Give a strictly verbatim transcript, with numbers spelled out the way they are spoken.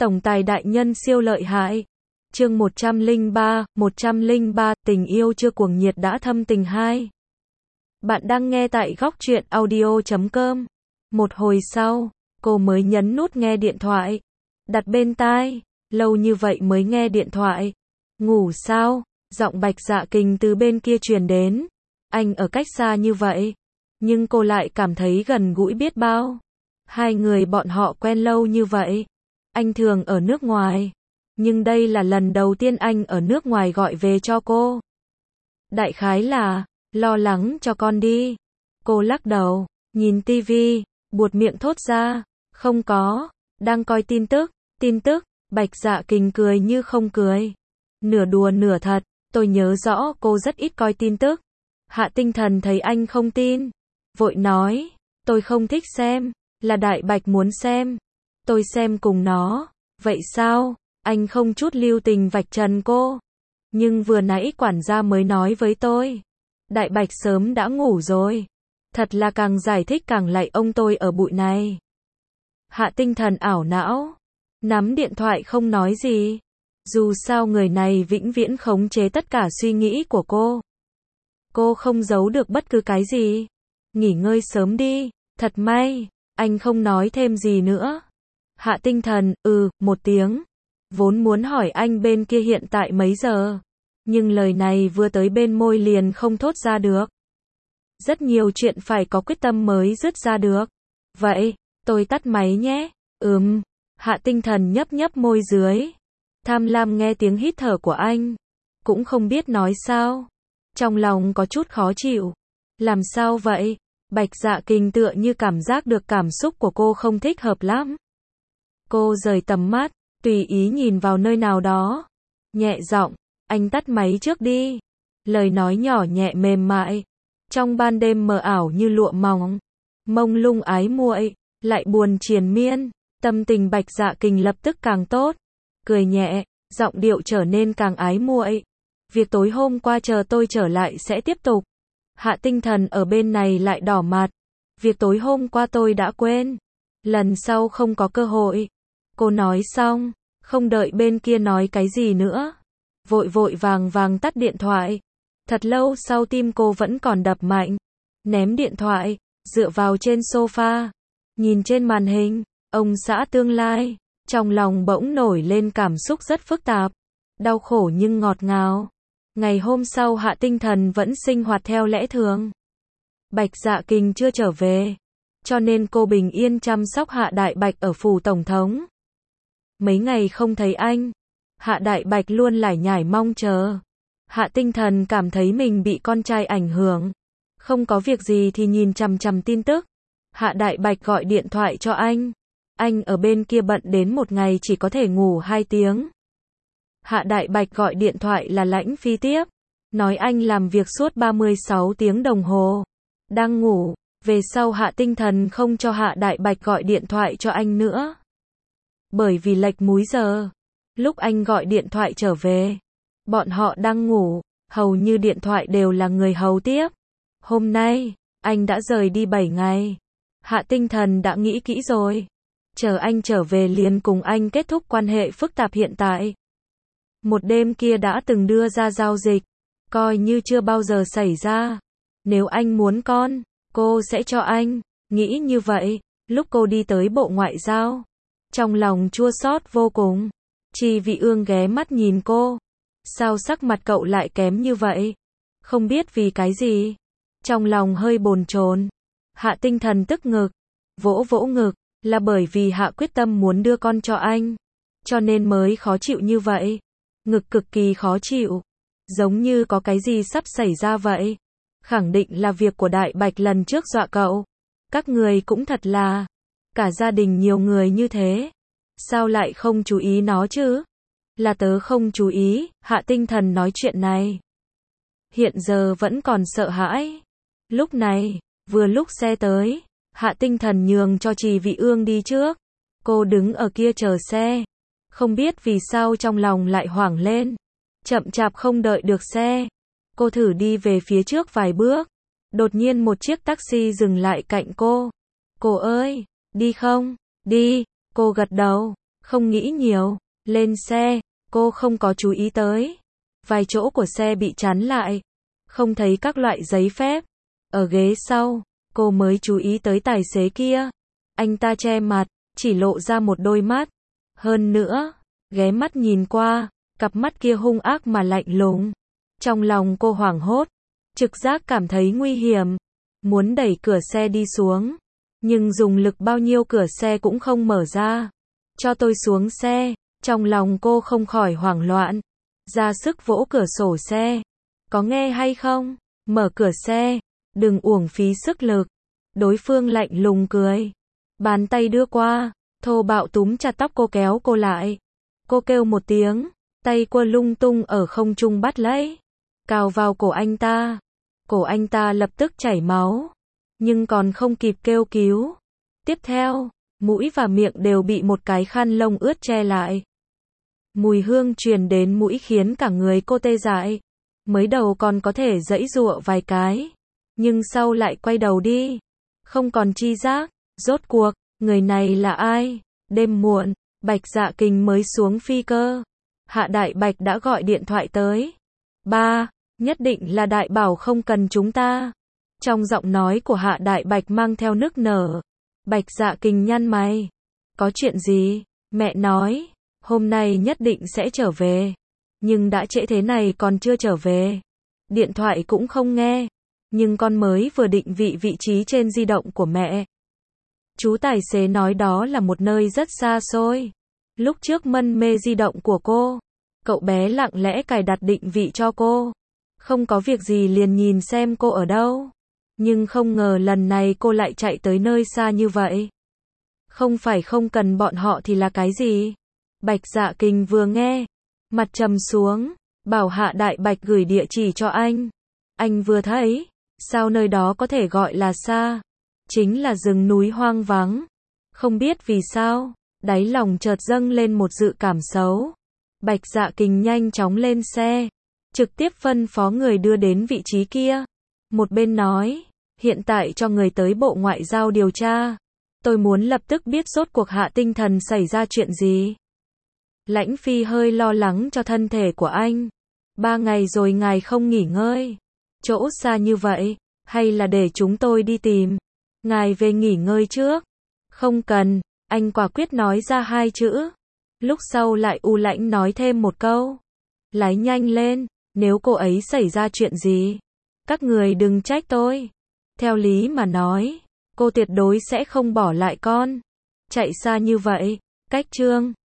Tổng tài đại nhân siêu lợi hại. Chương một trăm lẻ ba, một trăm lẻ ba, tình yêu chưa cuồng nhiệt đã thâm tình hai. Bạn đang nghe tại góc truyện audio chấm com. Một hồi sau, cô mới nhấn nút nghe điện thoại. Đặt bên tai, lâu như vậy mới nghe điện thoại. Ngủ sao? Giọng Bạch Dạ Kình từ bên kia truyền đến. Anh ở cách xa như vậy, nhưng cô lại cảm thấy gần gũi biết bao. Hai người bọn họ quen lâu như vậy. Anh thường ở nước ngoài, nhưng đây là lần đầu tiên anh ở nước ngoài gọi về cho cô. Đại khái là, lo lắng cho con đi. Cô lắc đầu, nhìn tivi, buột miệng thốt ra, không có, đang coi tin tức, tin tức, Bạch Dạ Kình cười như không cười. Nửa đùa nửa thật, tôi nhớ rõ cô rất ít coi tin tức. Hạ Tinh Thần thấy anh không tin, vội nói, tôi không thích xem, là Đại Bạch muốn xem. Tôi xem cùng nó, vậy sao? Anh không chút lưu tình vạch trần cô. Nhưng vừa nãy quản gia mới nói với tôi, Đại Bạch sớm đã ngủ rồi. Thật là càng giải thích càng lạy ông tôi ở bụi này. Hạ Tinh Thần ảo não, nắm điện thoại không nói gì. Dù sao người này vĩnh viễn khống chế tất cả suy nghĩ của cô. Cô không giấu được bất cứ cái gì. Nghỉ ngơi sớm đi, thật may. Anh không nói thêm gì nữa. Hạ Tinh Thần, ừ, một tiếng. Vốn muốn hỏi anh bên kia hiện tại mấy giờ. Nhưng lời này vừa tới bên môi liền không thốt ra được. Rất nhiều chuyện phải có quyết tâm mới dứt ra được. Vậy, tôi tắt máy nhé. Ừm. Hạ Tinh Thần nhấp nhấp môi dưới. Tham lam nghe tiếng hít thở của anh. Cũng không biết nói sao. Trong lòng có chút khó chịu. Làm sao vậy? Bạch Dạ Kình tựa như cảm giác được cảm xúc của cô không thích hợp lắm. Cô rời tầm mắt, tùy ý nhìn vào nơi nào đó. Nhẹ giọng, anh tắt máy trước đi. Lời nói nhỏ nhẹ mềm mại. Trong ban đêm mờ ảo như lụa mỏng. Mông lung ái muội, lại buồn triền miên. Tâm tình Bạch Dạ Kình lập tức càng tốt. Cười nhẹ, giọng điệu trở nên càng ái muội. Việc tối hôm qua chờ tôi trở lại sẽ tiếp tục. Hạ Tinh Thần ở bên này lại đỏ mặt. Việc tối hôm qua tôi đã quên. Lần sau không có cơ hội. Cô nói xong, không đợi bên kia nói cái gì nữa. Vội vội vàng vàng tắt điện thoại. Thật lâu sau tim cô vẫn còn đập mạnh. Ném điện thoại, dựa vào trên sofa. Nhìn trên màn hình, ông xã tương lai. Trong lòng bỗng nổi lên cảm xúc rất phức tạp. Đau khổ nhưng ngọt ngào. Ngày hôm sau Hạ Tinh Thần vẫn sinh hoạt theo lẽ thường. Bạch Dạ Kình chưa trở về. Cho nên cô bình yên chăm sóc Hạ Đại Bạch ở phủ tổng thống. Mấy ngày không thấy anh. Hạ Đại Bạch luôn lải nhải mong chờ. Hạ Tinh Thần cảm thấy mình bị con trai ảnh hưởng. Không có việc gì thì nhìn chằm chằm tin tức. Hạ Đại Bạch gọi điện thoại cho anh. Anh ở bên kia bận đến một ngày chỉ có thể ngủ hai tiếng. Hạ Đại Bạch gọi điện thoại là Lãnh Phi tiếp. Nói anh làm việc suốt ba mươi sáu tiếng đồng hồ. Đang ngủ. Về sau Hạ Tinh Thần không cho Hạ Đại Bạch gọi điện thoại cho anh nữa. Bởi vì lệch múi giờ. Lúc anh gọi điện thoại trở về, bọn họ đang ngủ. Hầu như điện thoại đều là người hầu tiếp. Hôm nay, anh đã rời đi bảy ngày. Hạ Tinh Thần đã nghĩ kỹ rồi. Chờ anh trở về liền cùng anh kết thúc quan hệ phức tạp hiện tại. Một đêm kia đã từng đưa ra giao dịch, coi như chưa bao giờ xảy ra. Nếu anh muốn con, cô sẽ cho anh. Nghĩ như vậy, lúc cô đi tới Bộ Ngoại giao, trong lòng chua xót vô cùng. Chi Vị Ương ghé mắt nhìn cô. Sao sắc mặt cậu lại kém như vậy? Không biết vì cái gì. Trong lòng hơi bồn chồn. Hạ Tinh Thần tức ngực, vỗ vỗ ngực, là bởi vì Hạ quyết tâm muốn đưa con cho anh, cho nên mới khó chịu như vậy. Ngực cực kỳ khó chịu, giống như có cái gì sắp xảy ra vậy. Khẳng định là việc của Đại Bạch lần trước dọa cậu. Các người cũng thật là, cả gia đình nhiều người như thế, sao lại không chú ý nó chứ? Là tớ không chú ý. Hạ Tinh Thần nói chuyện này, hiện giờ vẫn còn sợ hãi. Lúc này, vừa lúc xe tới, Hạ Tinh Thần nhường cho Trì Vị Ương đi trước. Cô đứng ở kia chờ xe. Không biết vì sao trong lòng lại hoảng lên. Chậm chạp không đợi được xe. Cô thử đi về phía trước vài bước. Đột nhiên một chiếc taxi dừng lại cạnh cô. Cô ơi, đi không? Đi. Cô gật đầu. Không nghĩ nhiều, lên xe, cô không có chú ý tới. Vài chỗ của xe bị chắn lại, không thấy các loại giấy phép. Ở ghế sau, cô mới chú ý tới tài xế kia. Anh ta che mặt, chỉ lộ ra một đôi mắt. Hơn nữa, ghé mắt nhìn qua, cặp mắt kia hung ác mà lạnh lùng. Trong lòng cô hoảng hốt, trực giác cảm thấy nguy hiểm, muốn đẩy cửa xe đi xuống, nhưng dùng lực bao nhiêu cửa xe cũng không mở ra. Cho tôi xuống xe, trong lòng cô không khỏi hoảng loạn, ra sức vỗ cửa sổ xe. Có nghe hay không? Mở cửa xe, đừng uổng phí sức lực. Đối phương lạnh lùng cười, bàn tay đưa qua, thô bạo túm chặt tóc cô kéo cô lại. Cô kêu một tiếng, tay quơ lung tung ở không trung bắt lấy, cào vào cổ anh ta. Cổ anh ta lập tức chảy máu, nhưng còn không kịp kêu cứu. Tiếp theo, mũi và miệng đều bị một cái khăn lông ướt che lại. Mùi hương truyền đến mũi khiến cả người cô tê dại. Mới đầu còn có thể giãy giụa vài cái, nhưng sau lại quay đầu đi, không còn chi giác. Rốt cuộc, người này là ai? Đêm muộn, Bạch Dạ Kình mới xuống phi cơ. Hạ Đại Bạch đã gọi điện thoại tới. Ba, nhất định là đại bảo không cần chúng ta. Trong giọng nói của Hạ Đại Bạch mang theo nức nở. Bạch Dạ Kình nhăn mày. Có chuyện gì? Mẹ nói, hôm nay nhất định sẽ trở về. Nhưng đã trễ thế này còn chưa trở về. Điện thoại cũng không nghe. Nhưng con mới vừa định vị vị trí trên di động của mẹ. Chú tài xế nói đó là một nơi rất xa xôi. Lúc trước mân mê di động của cô, cậu bé lặng lẽ cài đặt định vị cho cô. Không có việc gì liền nhìn xem cô ở đâu. Nhưng không ngờ lần này cô lại chạy tới nơi xa như vậy. Không phải không cần bọn họ thì là cái gì? Bạch Dạ Kình vừa nghe, mặt trầm xuống, bảo Hạ Đại Bạch gửi địa chỉ cho anh. Anh vừa thấy, sao nơi đó có thể gọi là xa? Chính là rừng núi hoang vắng. Không biết vì sao, đáy lòng chợt dâng lên một dự cảm xấu. Bạch Dạ Kình nhanh chóng lên xe, trực tiếp phân phó người đưa đến vị trí kia. Một bên nói, hiện tại cho người tới Bộ Ngoại giao điều tra. Tôi muốn lập tức biết rốt cuộc Hạ Tinh Thần xảy ra chuyện gì. Lãnh Phi hơi lo lắng cho thân thể của anh. Ba ngày rồi ngài không nghỉ ngơi. Chỗ xa như vậy, hay là để chúng tôi đi tìm. Ngài về nghỉ ngơi trước. Không cần, anh quả quyết nói ra hai chữ. Lúc sau lại u lãnh nói thêm một câu. Lái nhanh lên, nếu cô ấy xảy ra chuyện gì, các người đừng trách tôi. Theo lý mà nói, cô tuyệt đối sẽ không bỏ lại con. Chạy xa như vậy, cách chương